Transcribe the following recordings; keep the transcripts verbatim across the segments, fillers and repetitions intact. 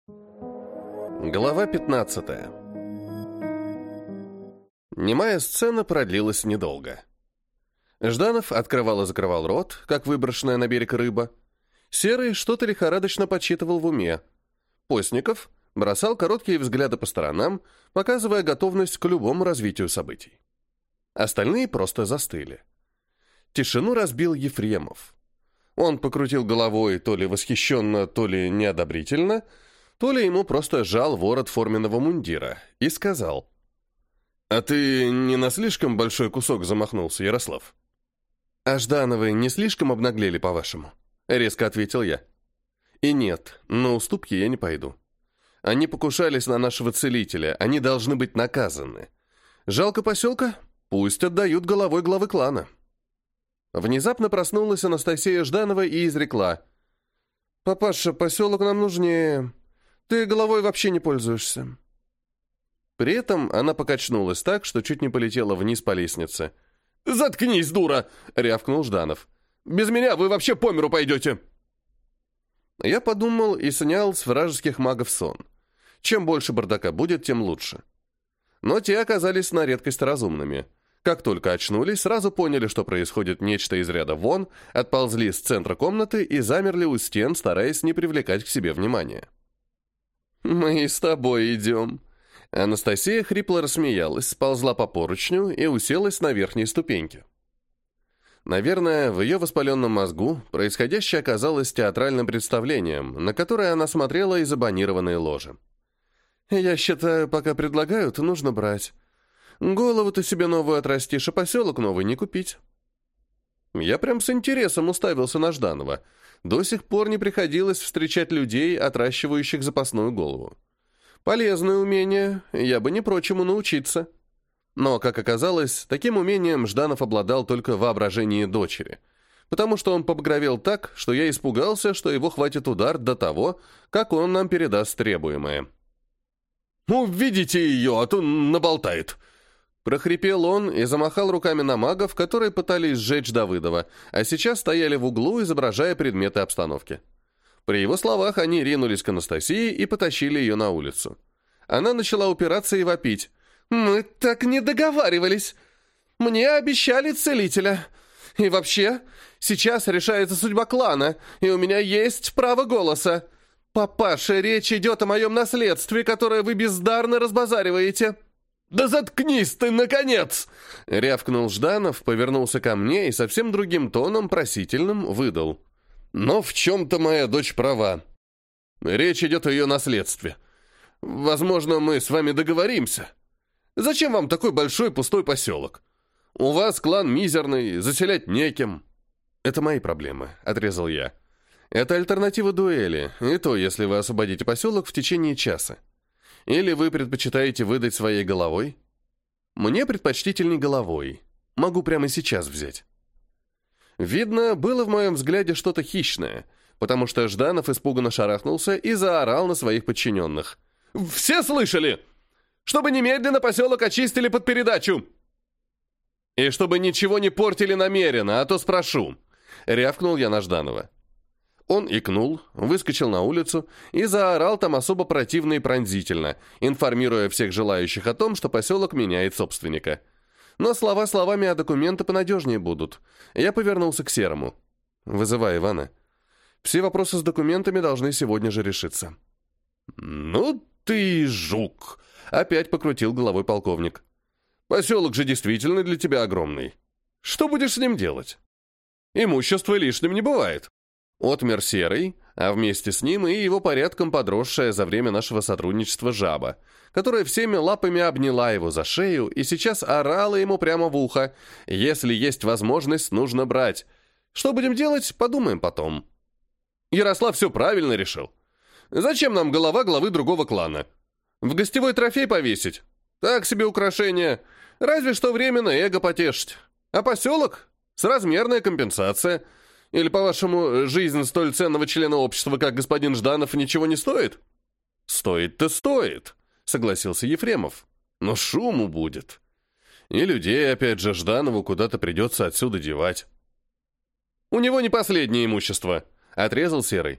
Глава пятнадцатая. Немая сцена продлилась недолго. Жданов открывал и закрывал рот, как выброшенная на берег рыба. Серый что-то лихорадочно подсчитывал в уме. Постников бросал короткие взгляды по сторонам, показывая готовность к любому развитию событий. Остальные просто застыли. Тишину разбил Ефремов. Он покрутил головой то ли восхищенно, то ли неодобрительно, то ли ему просто сжал ворот форменного мундира и сказал: «А ты не на слишком большой кусок замахнулся, Ярослав?» «А Ждановы не слишком обнаглели, по-вашему?» — резко ответил я. «И нет, на уступки я не пойду. Они покушались на нашего целителя, они должны быть наказаны. Жалко поселка? Пусть отдают головой главы клана». Внезапно проснулась Анастасия Жданова и изрекла: «Папаша, поселок нам нужнее. Ты головой вообще не пользуешься». При этом она покачнулась так, что чуть не полетела вниз по лестнице. «Заткнись, дура!» — рявкнул Жданов. «Без меня вы вообще по миру пойдете!» Я подумал и снял с вражеских магов сон. Чем больше бардака будет, тем лучше. Но те оказались на редкость разумными. Как только очнулись, сразу поняли, что происходит нечто из ряда вон, отползли с центра комнаты и замерли у стен, стараясь не привлекать к себе внимания. «Мы с тобой идем». Анастасия хрипло рассмеялась, сползла по поручню и уселась на верхней ступеньке. Наверное, в ее воспаленном мозгу происходящее оказалось театральным представлением, на которое она смотрела из абонированной ложи. «Я считаю, пока предлагают, нужно брать. Голову ты себе новую отрастишь, а поселок новый не купить». Я прям с интересом уставился на Жданова. До сих пор не приходилось встречать людей, отращивающих запасную голову. Полезное умение, я бы не прочь ему научиться. Но, как оказалось, таким умением Жданов обладал только в воображении дочери, потому что он побагровел так, что я испугался, что его хватит удар до того, как он нам передаст требуемое. «Ну, видите ее, а то наболтает!» Прохрипел он и замахал руками на магов, которые пытались сжечь Давыдова, а сейчас стояли в углу, изображая предметы обстановки. При его словах они ринулись к Анастасии и потащили ее на улицу. Она начала упираться и вопить. «Мы так не договаривались! Мне обещали целителя! И вообще, сейчас решается судьба клана, и у меня есть право голоса! Папаша, речь идет о моем наследстве, которое вы бездарно разбазариваете!» «Да заткнись ты, наконец!» — рявкнул Жданов, повернулся ко мне и совсем другим тоном, просительным, выдал. «Но в чем-то моя дочь права. Речь идет о ее наследстве. Возможно, мы с вами договоримся. Зачем вам такой большой пустой поселок? У вас клан мизерный, заселять некем». «Это мои проблемы», — отрезал я. «Это альтернатива дуэли, и то, если вы освободите поселок в течение часа. Или вы предпочитаете выдать своей головой? Мне предпочтительней головой. Могу прямо сейчас взять». Видно, было в моем взгляде что-то хищное, потому что Жданов испуганно шарахнулся и заорал на своих подчиненных. «Все слышали? Чтобы немедленно поселок очистили под передачу!» «И чтобы ничего не портили намеренно, а то спрошу!» — рявкнул я на Жданова. Он икнул, выскочил на улицу и заорал там особо противно и пронзительно, информируя всех желающих о том, что поселок меняет собственника. Но слова словами, а документы понадежнее будут. Я повернулся к Серому. «Вызывай Ивана. Все вопросы с документами должны сегодня же решиться». «Ну ты жук!» — опять покрутил головой полковник. «Поселок же действительно для тебя огромный. Что будешь с ним делать? Имущество лишним не бывает». Отмер Серый, а вместе с ним и его порядком подросшая за время нашего сотрудничества жаба, которая всеми лапами обняла его за шею и сейчас орала ему прямо в ухо: «Если есть возможность, нужно брать. Что будем делать, подумаем потом». Ярослав все правильно решил. Зачем нам голова главы другого клана? В гостевой трофей повесить? Так себе украшение. Разве что временно эго потешить. А поселок? Соразмерная компенсация. Или, по-вашему, жизнь столь ценного члена общества, как господин Жданов, ничего не стоит? Стоит-то стоит, согласился Ефремов. Но шуму будет. И людей, опять же, Жданову куда-то придется отсюда девать. У него не последнее имущество, отрезал Серый.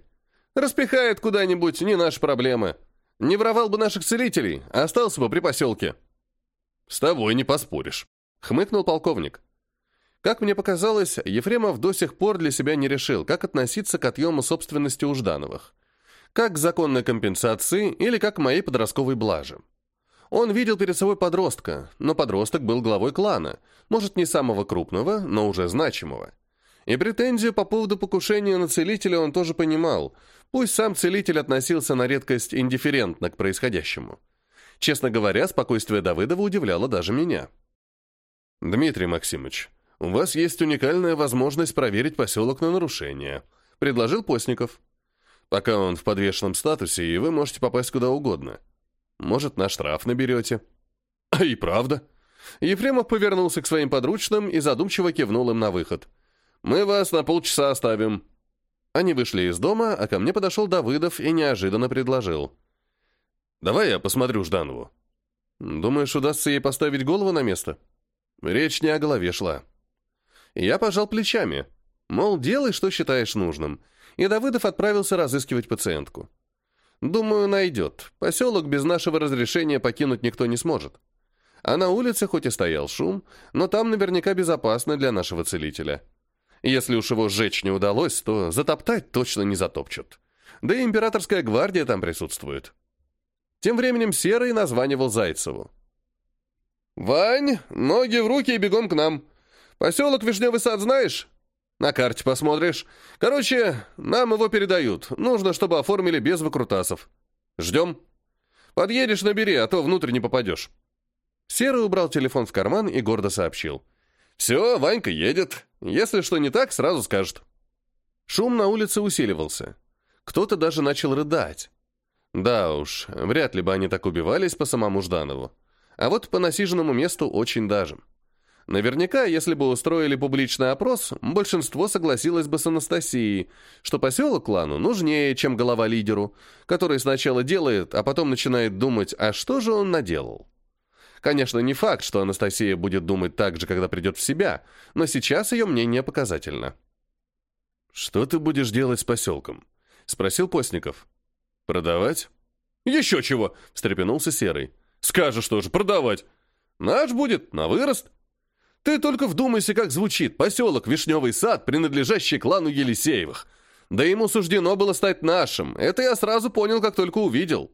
Распихает куда-нибудь, не наши проблемы. Не воровал бы наших целителей, а остался бы при поселке». «С тобой не поспоришь», — хмыкнул полковник. Как мне показалось, Ефремов до сих пор для себя не решил, как относиться к отъему собственности у Ждановых. Как к законной компенсации или как к моей подростковой блаже. Он видел перед собой подростка, но подросток был главой клана, может, не самого крупного, но уже значимого. И претензию по поводу покушения на целителя он тоже понимал, пусть сам целитель относился на редкость индифферентно к происходящему. Честно говоря, спокойствие Давыдова удивляло даже меня. «Дмитрий Максимович, у вас есть уникальная возможность проверить поселок на нарушение», — предложил Постников. «Пока он в подвешенном статусе, и вы можете попасть куда угодно. Может, на штраф наберете». «А и правда». Ефремов повернулся к своим подручным и задумчиво кивнул им на выход. «Мы вас на полчаса оставим». Они вышли из дома, а ко мне подошел Давыдов и неожиданно предложил. «Давай я посмотрю Жданову». «Думаешь, удастся ей поставить голову на место?» Речь не о голове шла. Я пожал плечами. Мол, делай, что считаешь нужным. И Давыдов отправился разыскивать пациентку. Думаю, найдет. Поселок без нашего разрешения покинуть никто не сможет. А на улице хоть и стоял шум, но там наверняка безопасно для нашего целителя. Если уж его сжечь не удалось, то затоптать точно не затопчут. Да и императорская гвардия там присутствует. Тем временем Серый названивал Зайцеву. «Вань, ноги в руки и бегом к нам. Поселок Вишневый сад знаешь? На карте посмотришь. Короче, нам его передают. Нужно, чтобы оформили без выкрутасов. Ждем. Подъедешь, набери, а то внутрь не попадешь». Серый убрал телефон в карман и гордо сообщил. «Все, Ванька едет. Если что не так, сразу скажет». Шум на улице усиливался. Кто-то даже начал рыдать. Да уж, вряд ли бы они так убивались по самому Жданову. А вот по насиженному месту очень даже. Наверняка, если бы устроили публичный опрос, большинство согласилось бы с Анастасией, что поселок клану нужнее, чем голова лидеру, который сначала делает, а потом начинает думать, а что же он наделал. Конечно, не факт, что Анастасия будет думать так же, когда придет в себя, но сейчас ее мнение показательно. «Что ты будешь делать с поселком?» — спросил Постников. «Продавать?» «Еще чего!» — встрепенулся Серый. «Скажешь тоже, продавать. Наш будет, на вырост. Ты только вдумайся, как звучит поселок Вишневый сад, принадлежащий клану Елисеевых. Да ему суждено было стать нашим. Это я сразу понял, как только увидел».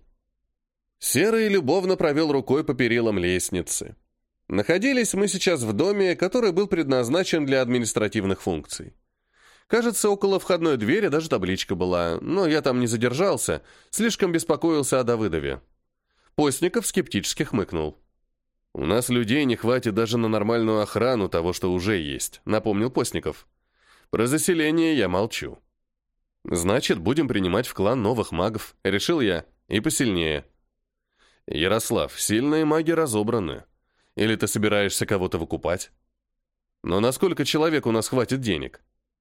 Серый любовно провел рукой по перилам лестницы. Находились мы сейчас в доме, который был предназначен для административных функций. Кажется, около входной двери даже табличка была, но я там не задержался, слишком беспокоился о Давыдове. Постников скептически хмыкнул. «У нас людей не хватит даже на нормальную охрану того, что уже есть», — напомнил Постников. «Про заселение я молчу». «Значит, будем принимать в клан новых магов», — решил я, — «и посильнее». «Ярослав, сильные маги разобраны. Или ты собираешься кого-то выкупать? Но на сколько человек у нас хватит денег?»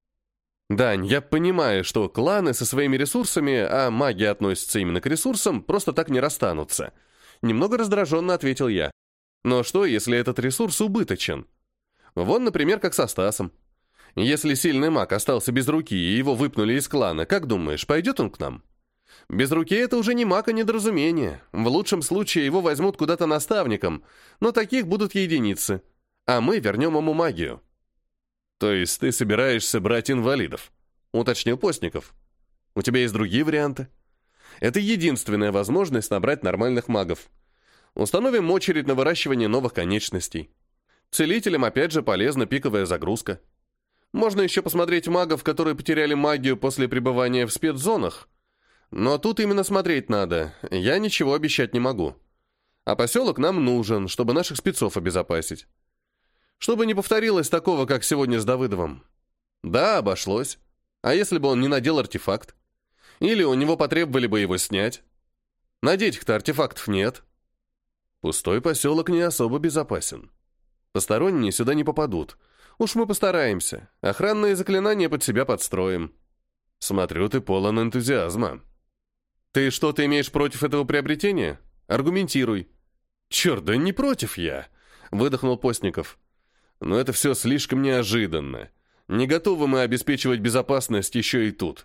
«Дань, я понимаю, что кланы со своими ресурсами, а маги относятся именно к ресурсам, просто так не расстанутся». Немного раздраженно ответил я. «Но что, если этот ресурс убыточен? Вон, например, как со Стасом. Если сильный маг остался без руки и его выпнули из клана, как думаешь, пойдет он к нам? Без руки это уже не маг, а недоразумение. В лучшем случае его возьмут куда-то наставником, но таких будут единицы. А мы вернем ему магию». «То есть ты собираешься брать инвалидов?» — уточнил Постников. «У тебя есть другие варианты?» «Это единственная возможность набрать нормальных магов. Установим очередь на выращивание новых конечностей. Целителям опять же полезна пиковая загрузка. Можно еще посмотреть магов, которые потеряли магию после пребывания в спецзонах. Но тут именно смотреть надо, я ничего обещать не могу. А поселок нам нужен, чтобы наших спецов обезопасить. Чтобы не повторилось такого, как сегодня с Давыдовым. Да, обошлось. А если бы он не надел артефакт? Или у него потребовали бы его снять? На детях-то артефактов нет. Пустой поселок не особо безопасен. Посторонние сюда не попадут. Уж мы постараемся. Охранные заклинания под себя подстроим. Смотрю, ты полон энтузиазма. Ты что-то имеешь против этого приобретения? Аргументируй. Черт, да не против я, выдохнул Постников. Но это все слишком неожиданно. Не готовы мы обеспечивать безопасность еще и тут.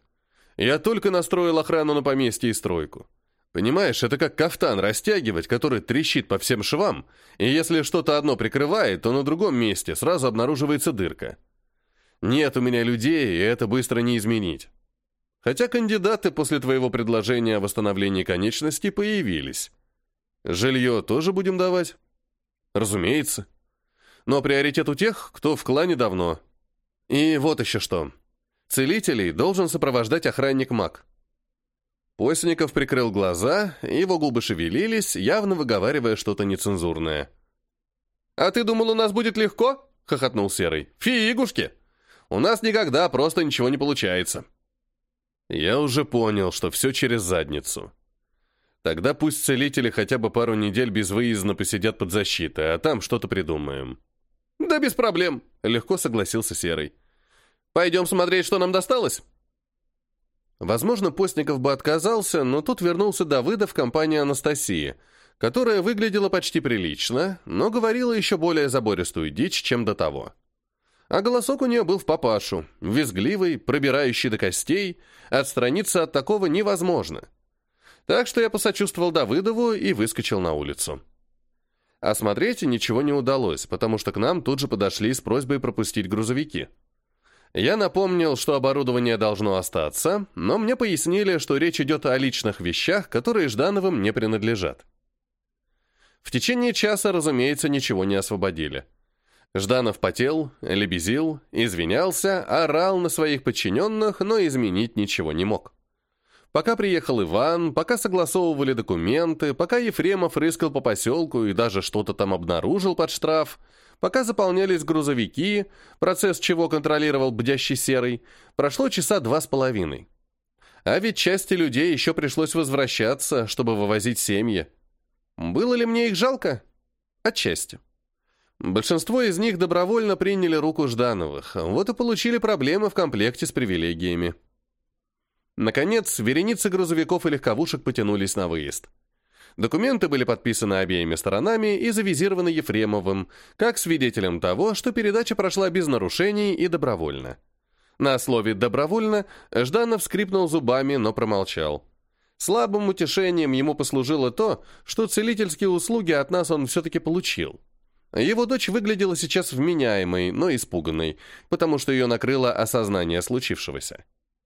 Я только настроил охрану на поместье и стройку. Понимаешь, это как кафтан растягивать, который трещит по всем швам, и если что-то одно прикрывает, то на другом месте сразу обнаруживается дырка. Нет у меня людей, и это быстро не изменить. Хотя кандидаты после твоего предложения о восстановлении конечностей появились. Жилье тоже будем давать? Разумеется. Но приоритет у тех, кто в клане давно. И вот еще что. Целителей должен сопровождать охранник-маг. Постников прикрыл глаза, его губы шевелились, явно выговаривая что-то нецензурное. «А ты думал, у нас будет легко?» — хохотнул Серый. «Фигушки! У нас никогда просто ничего не получается». Я уже понял, что все через задницу. Тогда пусть целители хотя бы пару недель безвыездно посидят под защитой, а там что-то придумаем. «Да без проблем», — легко согласился Серый. «Пойдем смотреть, что нам досталось?» Возможно, Постников бы отказался, но тут вернулся Давыдов в компании Анастасии, которая выглядела почти прилично, но говорила еще более забористую дичь, чем до того. А голосок у нее был в папашу, визгливый, пробирающий до костей, отстраниться от такого невозможно. Так что я посочувствовал Давыдову и выскочил на улицу. Осмотреть ничего не удалось, потому что к нам тут же подошли с просьбой пропустить грузовики. Я напомнил, что оборудование должно остаться, но мне пояснили, что речь идет о личных вещах, которые Ждановым не принадлежат. В течение часа, разумеется, ничего не освободили. Жданов потел, лебезил, извинялся, орал на своих подчиненных, но изменить ничего не мог. Пока приехал Иван, пока согласовывали документы, пока Ефремов рыскал по поселку и даже что-то там обнаружил под штраф, пока заполнялись грузовики, процесс чего контролировал бдящий Серый, прошло часа два с половиной. А ведь части людей еще пришлось возвращаться, чтобы вывозить семьи. Было ли мне их жалко? Отчасти. Большинство из них добровольно приняли руку Ждановых, вот и получили проблемы в комплекте с привилегиями. Наконец, вереницы грузовиков и легковушек потянулись на выезд. Документы были подписаны обеими сторонами и завизированы Ефремовым, как свидетелем того, что передача прошла без нарушений и добровольно. На слове «добровольно» Жданов скрипнул зубами, но промолчал. Слабым утешением ему послужило то, что целительские услуги от нас он все-таки получил. Его дочь выглядела сейчас вменяемой, но испуганной, потому что ее накрыло осознание случившегося.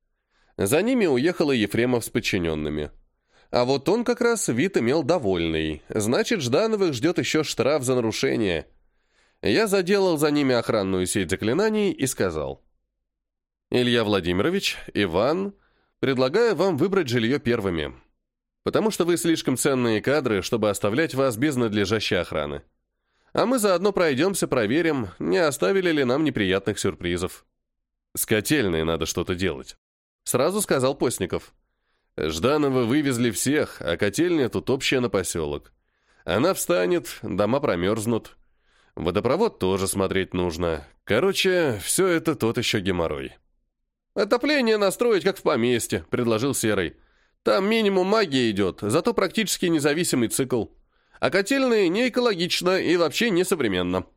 За ними уехала Ефремов с подчиненными. А вот он как раз вид имел довольный. Значит, Ждановых ждет еще штраф за нарушение. Я заделал за ними охранную сеть заклинаний и сказал: «Илья Владимирович, Иван, предлагаю вам выбрать жилье первыми, потому что вы слишком ценные кадры, чтобы оставлять вас без надлежащей охраны. А мы заодно пройдемся, проверим, не оставили ли нам неприятных сюрпризов». «С котельной надо что-то делать», — сразу сказал Постников. «Жданова вывезли всех, а котельня тут общая на поселок. Она встанет, дома промерзнут. Водопровод тоже смотреть нужно. Короче, все это тот еще геморрой». «Отопление настроить, как в поместье», — предложил Серый. «Там минимум магии идет, зато практически независимый цикл. А котельные не экологично и вообще не современно».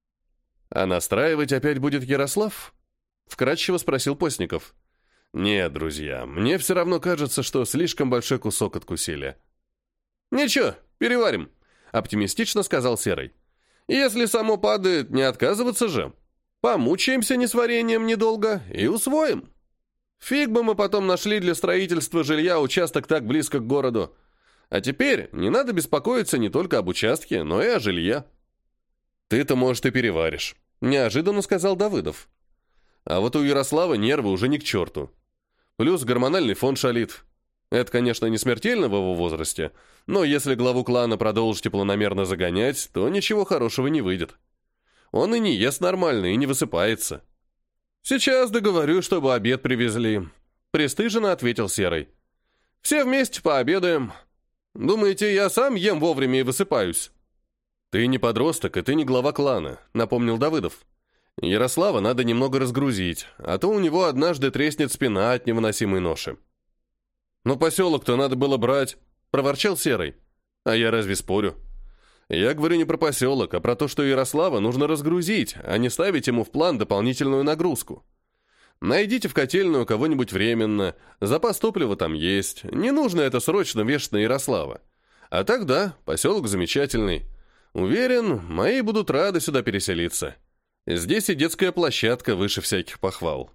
«А настраивать опять будет Ярослав?» — вкратчиво спросил Постников. «Нет, друзья, мне все равно кажется, что слишком большой кусок откусили». «Ничего, переварим», — оптимистично сказал Серый. «Если само падает, не отказываться же. Помучаемся несварением недолго и усвоим. Фиг бы мы потом нашли для строительства жилья участок так близко к городу. А теперь не надо беспокоиться не только об участке, но и о жилье». «Ты-то, может, и переваришь», — неожиданно сказал Давыдов. «А вот у Ярослава нервы уже ни к черту. Плюс гормональный фон шалит. Это, конечно, не смертельно в его возрасте, но если главу клана продолжите планомерно загонять, то ничего хорошего не выйдет. Он и не ест нормально, и не высыпается». «Сейчас договорю, чтобы обед привезли», — пристыженно ответил Серый. «Все вместе пообедаем. Думаете, я сам ем вовремя и высыпаюсь?» «Ты не подросток, и ты не глава клана», — напомнил Давыдов. «Ярослава надо немного разгрузить, а то у него однажды треснет спина от невыносимой ноши». «Но поселок-то надо было брать», — проворчал Серый. «А я разве спорю? Я говорю не про поселок, а про то, что Ярослава нужно разгрузить, а не ставить ему в план дополнительную нагрузку. Найдите в котельную кого-нибудь временно, запас топлива там есть, не нужно это срочно вешать на Ярослава. А тогда поселок замечательный. Уверен, мои будут рады сюда переселиться. Здесь и детская площадка выше всяких похвал.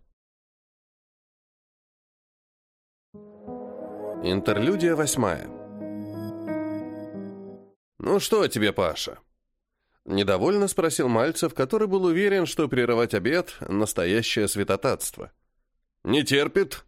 Интерлюдия восьмая. «Ну что тебе, Паша?» Недовольно спросил Мальцев, который был уверен, что прерывать обед — настоящее святотатство. «Не терпит?»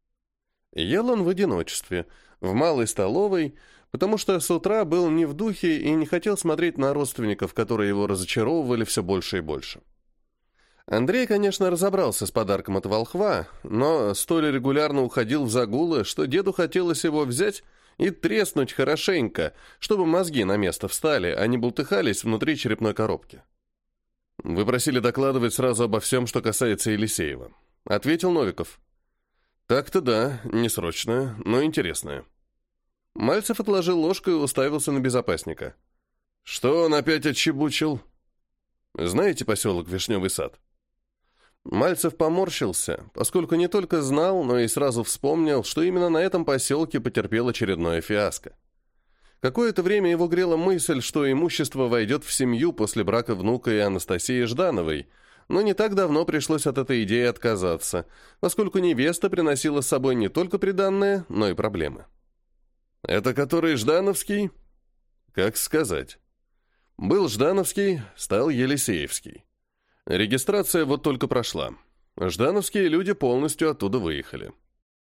Ел он в одиночестве, в малой столовой, потому что с утра был не в духе и не хотел смотреть на родственников, которые его разочаровывали все больше и больше. Андрей, конечно, разобрался с подарком от волхва, но столь регулярно уходил в загулы, что деду хотелось его взять и треснуть хорошенько, чтобы мозги на место встали, а не бултыхались внутри черепной коробки. «Вы просили докладывать сразу обо всем, что касается Елисеева», — ответил Новиков. «Так-то да, не срочное, но интересное». Мальцев отложил ложку и уставился на безопасника. «Что он опять отчебучил?» «Знаете поселок Вишневый сад?» Мальцев поморщился, поскольку не только знал, но и сразу вспомнил, что именно на этом поселке потерпел очередное фиаско. Какое-то время его грела мысль, что имущество войдет в семью после брака внука и Анастасии Ждановой, но не так давно пришлось от этой идеи отказаться, поскольку невеста приносила с собой не только приданное, но и проблемы. «Это который Ждановский?» «Как сказать. Был Ждановский, стал Елисеевский. Регистрация вот только прошла. Ждановские люди полностью оттуда выехали».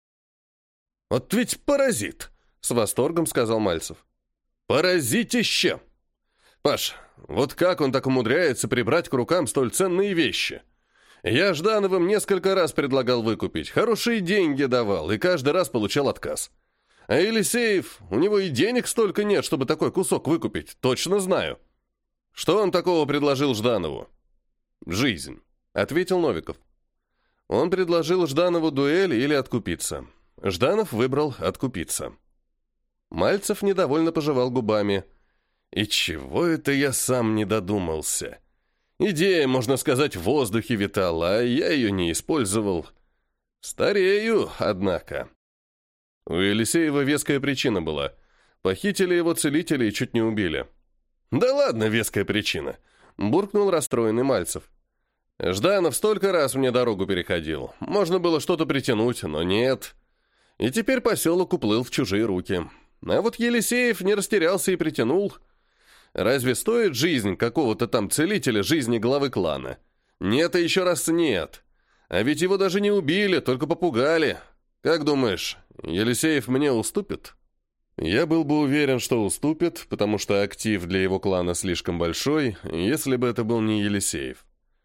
«Вот ведь паразит!» — с восторгом сказал Мальцев. «Паразитище! Паш, вот как он так умудряется прибрать к рукам столь ценные вещи? Я Ждановым несколько раз предлагал выкупить, хорошие деньги давал, и каждый раз получал отказ. А Елисеев, у него и денег столько нет, чтобы такой кусок выкупить, точно знаю. Что он такого предложил Жданову?» «Жизнь», — ответил Новиков. Он предложил Жданову дуэль или откупиться. Жданов выбрал откупиться. Мальцев недовольно пожевал губами. «И чего это я сам не додумался? Идея, можно сказать, в воздухе витала, а я ее не использовал. Старею, однако». У Елисеева веская причина была. Похитили его целители и чуть не убили. «Да ладно, веская причина», — буркнул расстроенный Мальцев. «Жданов столько раз мне дорогу переходил. Можно было что-то притянуть, но нет. И теперь поселок уплыл в чужие руки. А вот Елисеев не растерялся и притянул. Разве стоит жизнь какого-то там целителя жизни главы клана? Нет и еще раз нет. А ведь его даже не убили, только попугали. Как думаешь, Елисеев мне уступит?» Я был бы уверен, что уступит, потому что актив для его клана слишком большой, если бы это был не Елисеев.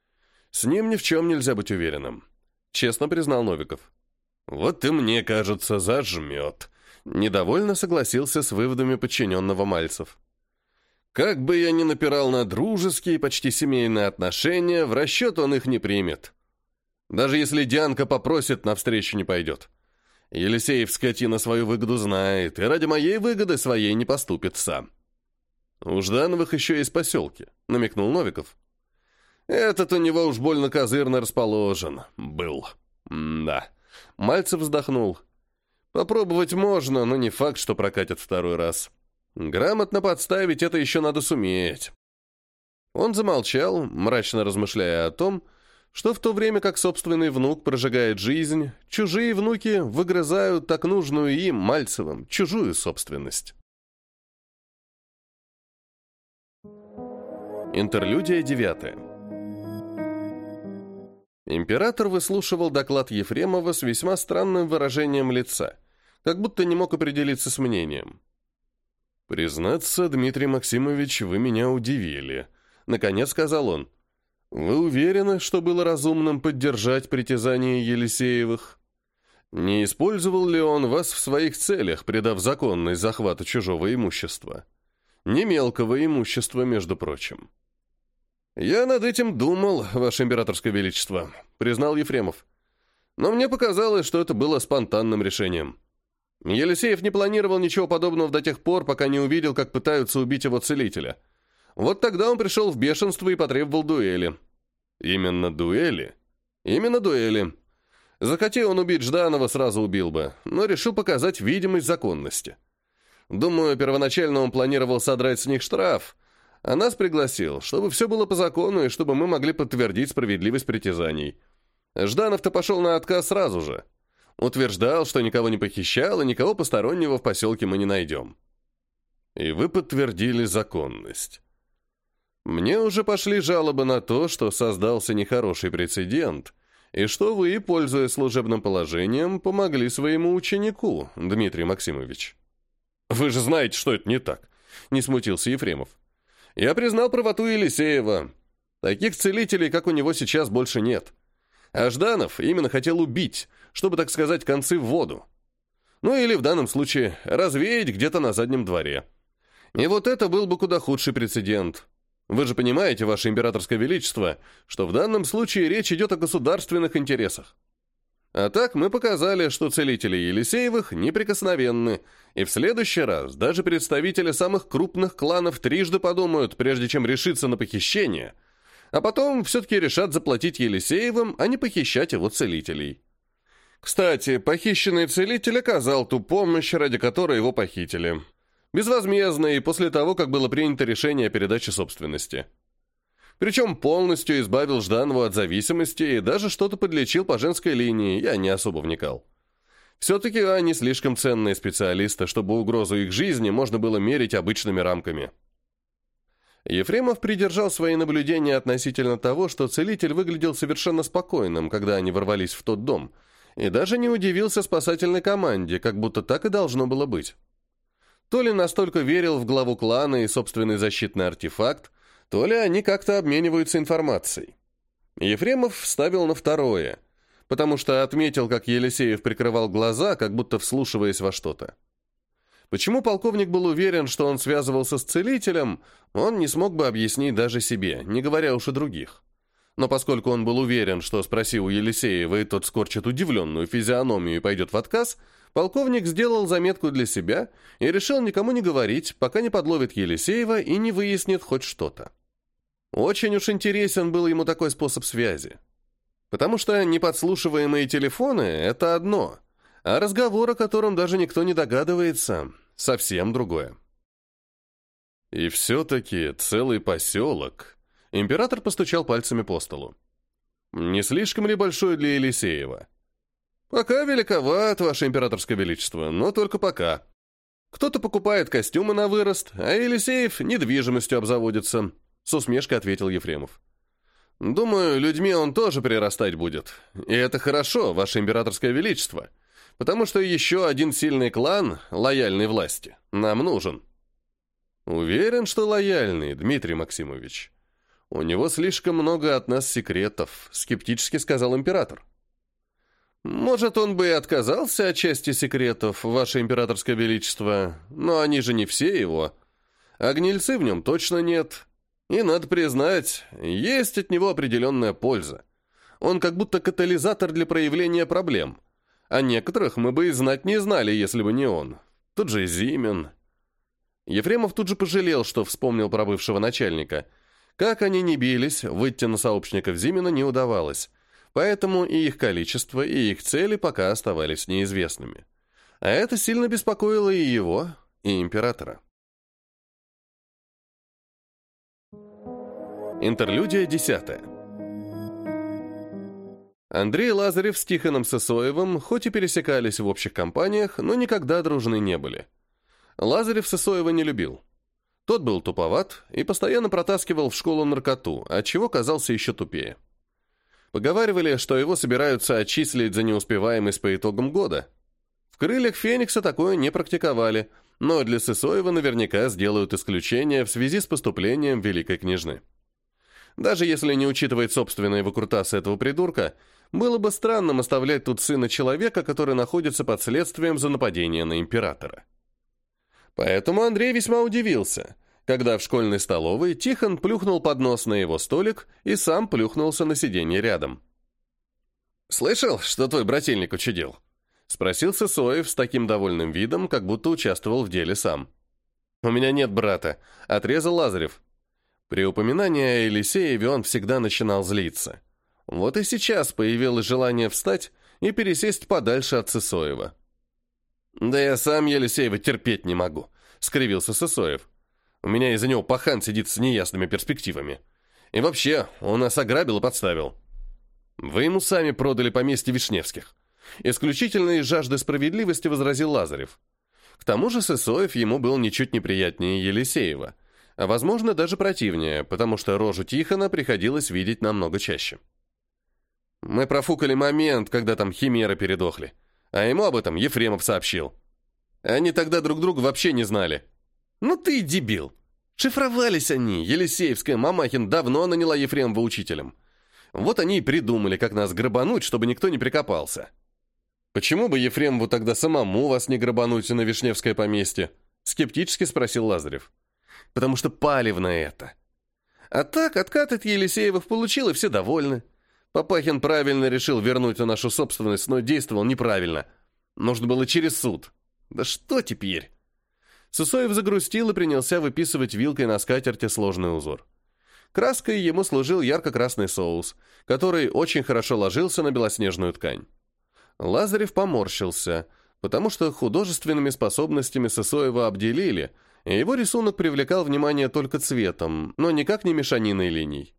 С ним ни в чем нельзя быть уверенным, честно признал Новиков. «Вот и мне кажется, зажмет», — недовольно согласился с выводами подчиненного Мальцев. «Как бы я ни напирал на дружеские, почти семейные отношения, в расчет он их не примет. Даже если Дианка попросит, навстречу не пойдет. Елисеев скотина свою выгоду знает, и ради моей выгоды своей не поступит сам». «У Ждановых еще есть поселки», — намекнул Новиков. «Этот у него уж больно козырно расположен. Был. Да». Мальцев вздохнул. «Попробовать можно, но не факт, что прокатит второй раз. Грамотно подставить это еще надо суметь». Он замолчал, мрачно размышляя о том, что в то время как собственный внук прожигает жизнь, чужие внуки выгрызают так нужную им, Мальцевым, чужую собственность. Интерлюдия девятая. Император выслушивал доклад Ефремова с весьма странным выражением лица, как будто не мог определиться с мнением. «Признаться, Дмитрий Максимович, вы меня удивили», — наконец сказал он. «Вы уверены, что было разумным поддержать притязания Елисеевых? Не использовал ли он вас в своих целях, придав законность захвата чужого имущества? Не мелкого имущества, между прочим». «Я над этим думал, Ваше Императорское Величество», — признал Ефремов. «Но мне показалось, что это было спонтанным решением. Елисеев не планировал ничего подобного до тех пор, пока не увидел, как пытаются убить его целителя. Вот тогда он пришел в бешенство и потребовал дуэли». «Именно дуэли?» «Именно дуэли. Захотел он убить Жданова, сразу убил бы, но решил показать видимость законности. Думаю, первоначально он планировал содрать с них штраф, а нас пригласил, чтобы все было по закону и чтобы мы могли подтвердить справедливость притязаний. Жданов-то пошел на отказ сразу же. Утверждал, что никого не похищал и никого постороннего в поселке мы не найдем. И вы подтвердили законность. Мне уже пошли жалобы на то, что создался нехороший прецедент, и что вы, пользуясь служебным положением, помогли своему ученику, Дмитрий Максимович. Вы же знаете, что это не так, не смутился Ефремов. Я признал правоту Елисеева. Таких целителей, как у него сейчас, больше нет. А Жданов именно хотел убить, чтобы, так сказать, концы в воду. Ну или в данном случае развеять где-то на заднем дворе. И вот это был бы куда худший прецедент. Вы же понимаете, Ваше Императорское Величество, что в данном случае речь идет о государственных интересах. А так мы показали, что целители Елисеевых неприкосновенны, и в следующий раз даже представители самых крупных кланов трижды подумают, прежде чем решиться на похищение, а потом все-таки решат заплатить Елисеевым, а не похищать его целителей. Кстати, похищенный целитель оказал ту помощь, ради которой его похитили. Безвозмездно и после того, как было принято решение о передаче собственности. Причем полностью избавил Жданова от зависимости и даже что-то подлечил по женской линии, я не особо вникал. Все-таки они слишком ценные специалисты, чтобы угрозу их жизни можно было мерить обычными рамками. Ефремов придержал свои наблюдения относительно того, что целитель выглядел совершенно спокойным, когда они ворвались в тот дом, и даже не удивился спасательной команде, как будто так и должно было быть. То ли настолько верил в главу клана и собственный защитный артефакт, то ли они как-то обмениваются информацией. Ефремов вставил на второе, потому что отметил, как Елисеев прикрывал глаза, как будто вслушиваясь во что-то. Почему полковник был уверен, что он связывался с целителем, он не смог бы объяснить даже себе, не говоря уж о других. Но поскольку он был уверен, что спросил у Елисеева, и тот скорчит удивленную физиономию и пойдет в отказ, полковник сделал заметку для себя и решил никому не говорить, пока не подловит Елисеева и не выяснит хоть что-то. Очень уж интересен был ему такой способ связи. Потому что неподслушиваемые телефоны — это одно, а разговор, о котором даже никто не догадывается, совсем другое. И все-таки целый поселок. Император постучал пальцами по столу. Не слишком ли большой для Елисеева? Пока великоват, Ваше Императорское Величество, но только пока. Кто-то покупает костюмы на вырост, а Елисеев недвижимостью обзаводится, с усмешкой ответил Ефремов. Думаю, людьми он тоже прирастать будет. И это хорошо, Ваше Императорское Величество, потому что еще один сильный клан, лояльный власти, нам нужен. Уверен, что лояльный, Дмитрий Максимович. У него слишком много от нас секретов, скептически сказал император. Может, он бы и отказался от части секретов, Ваше Императорское Величество, но они же не все его. А гнильцы в нем точно нет. И, надо признать, есть от него определенная польза. Он как будто катализатор для проявления проблем. А некоторых мы бы и знать не знали, если бы не он. Тут же Зимин. Ефремов тут же пожалел, что вспомнил про бывшего начальника. Как они ни бились, выйти на сообщников Зимина не удавалось. Поэтому и их количество, и их цели пока оставались неизвестными. А это сильно беспокоило и его, и императора. Интерлюдия десятая. Андрей Лазарев с Тихоном Сысоевым хоть и пересекались в общих компаниях, но никогда дружны не были. Лазарев Сысоева не любил. Тот был туповат и постоянно протаскивал в школу наркоту, отчего казался еще тупее. Поговаривали, что его собираются отчислить за неуспеваемость по итогам года. В «Крыльях Феникса» такое не практиковали, но для Сысоева наверняка сделают исключение в связи с поступлением великой княжны. Даже если не учитывать собственные выкрутасы этого придурка, было бы странным оставлять тут сына человека, который находится под следствием за нападение на императора. Поэтому Андрей весьма удивился, когда в школьной столовой Тихон плюхнул поднос на его столик и сам плюхнулся на сиденье рядом. «Слышал, что твой брательник учудил?» — спросил Сысоев с таким довольным видом, как будто участвовал в деле сам. «У меня нет брата», — отрезал Лазарев. При упоминании о Елисееве он всегда начинал злиться. Вот и сейчас появилось желание встать и пересесть подальше от Сысоева. «Да я сам Елисеева терпеть не могу», — скривился Сысоев. «У меня из-за него пахан сидит с неясными перспективами. И вообще, он нас ограбил и подставил. Вы ему сами продали поместье Вишневских». Исключительно из жажды справедливости возразил Лазарев. К тому же Сысоев ему был ничуть не приятнее Елисеева, а, возможно, даже противнее, потому что рожу Тихона приходилось видеть намного чаще. Мы профукали момент, когда там химеры передохли, а ему об этом Ефремов сообщил. Они тогда друг друга вообще не знали. Ну ты и дебил. Шифровались они, Елисеевская Мамахин давно наняла Ефремова учителем. Вот они и придумали, как нас грабануть, чтобы никто не прикопался. «Почему бы Ефремову тогда самому вас не грабануть на Вишневское поместье?» — скептически спросил Лазарев. «Потому что палевно это. А так, откат от Елисеевых получил, и все довольны. Папахин правильно решил вернуть нашу собственность, но действовал неправильно. Нужно было через суд. Да что теперь?» Сысоев загрустил и принялся выписывать вилкой на скатерти сложный узор. Краской ему служил ярко-красный соус, который очень хорошо ложился на белоснежную ткань. Лазарев поморщился, потому что художественными способностями Сысоева обделили, и его рисунок привлекал внимание только цветом, но никак не мешаниной линий.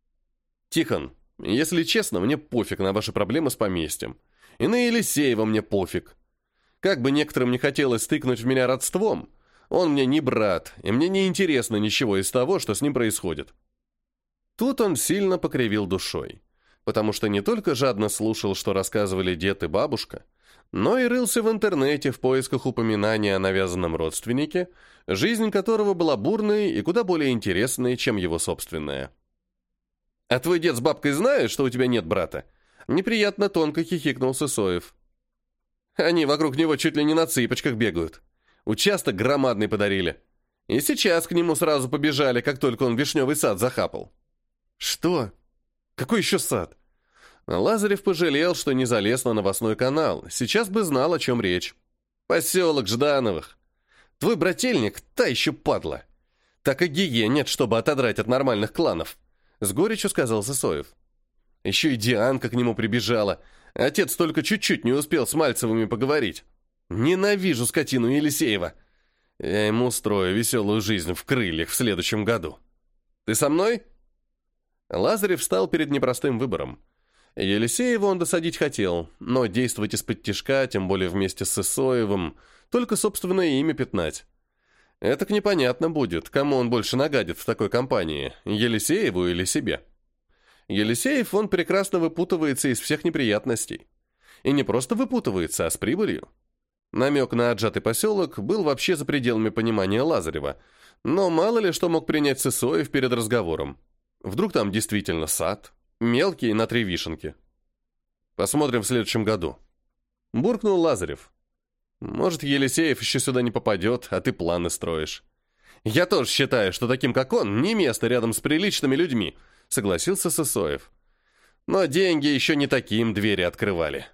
«Тихон, если честно, мне пофиг на ваши проблемы с поместьем. И на Елисеева мне пофиг. Как бы некоторым не хотелось стыкнуть в меня родством, он мне не брат, и мне не интересно ничего из того, что с ним происходит». Тут он сильно покривил душой, потому что не только жадно слушал, что рассказывали дед и бабушка, но и рылся в интернете в поисках упоминания о навязанном родственнике, жизнь которого была бурной и куда более интересной, чем его собственная. «А твой дед с бабкой знают, что у тебя нет брата?» Неприятно тонко хихикнул Сысоев. «Они вокруг него чуть ли не на цыпочках бегают. Участок громадный подарили. И сейчас к нему сразу побежали, как только он вишневый сад захапал». «Что? Какой еще сад?» Лазарев пожалел, что не залез на новостной канал. Сейчас бы знал, о чем речь. «Поселок Ждановых. Твой брательник — та еще падла. Так и гие нет, чтобы отодрать от нормальных кланов», — с горечью сказал Сысоев. Еще и Дианка к нему прибежала. Отец только чуть-чуть не успел с Мальцевыми поговорить. «Ненавижу скотину Елисеева. Я ему устрою веселую жизнь в крыльях в следующем году. Ты со мной?» Лазарев встал перед непростым выбором. Елисеева он досадить хотел, но действовать из-под тишка, тем более вместе с Сысоевым, только собственное имя пятнать. Этак непонятно будет, кому он больше нагадит в такой компании, Елисееву или себе. Елисеев, он прекрасно выпутывается из всех неприятностей. И не просто выпутывается, а с прибылью. Намек на отжатый поселок был вообще за пределами понимания Лазарева, но мало ли что мог принять Сысоев перед разговором. Вдруг там действительно сад, мелкий на три вишенки. Посмотрим в следующем году. Буркнул Лазарев. Может, Елисеев еще сюда не попадет, а ты планы строишь. Я тоже считаю, что таким, как он, не место рядом с приличными людьми, согласился Сысоев. Но деньги еще не таким двери открывали.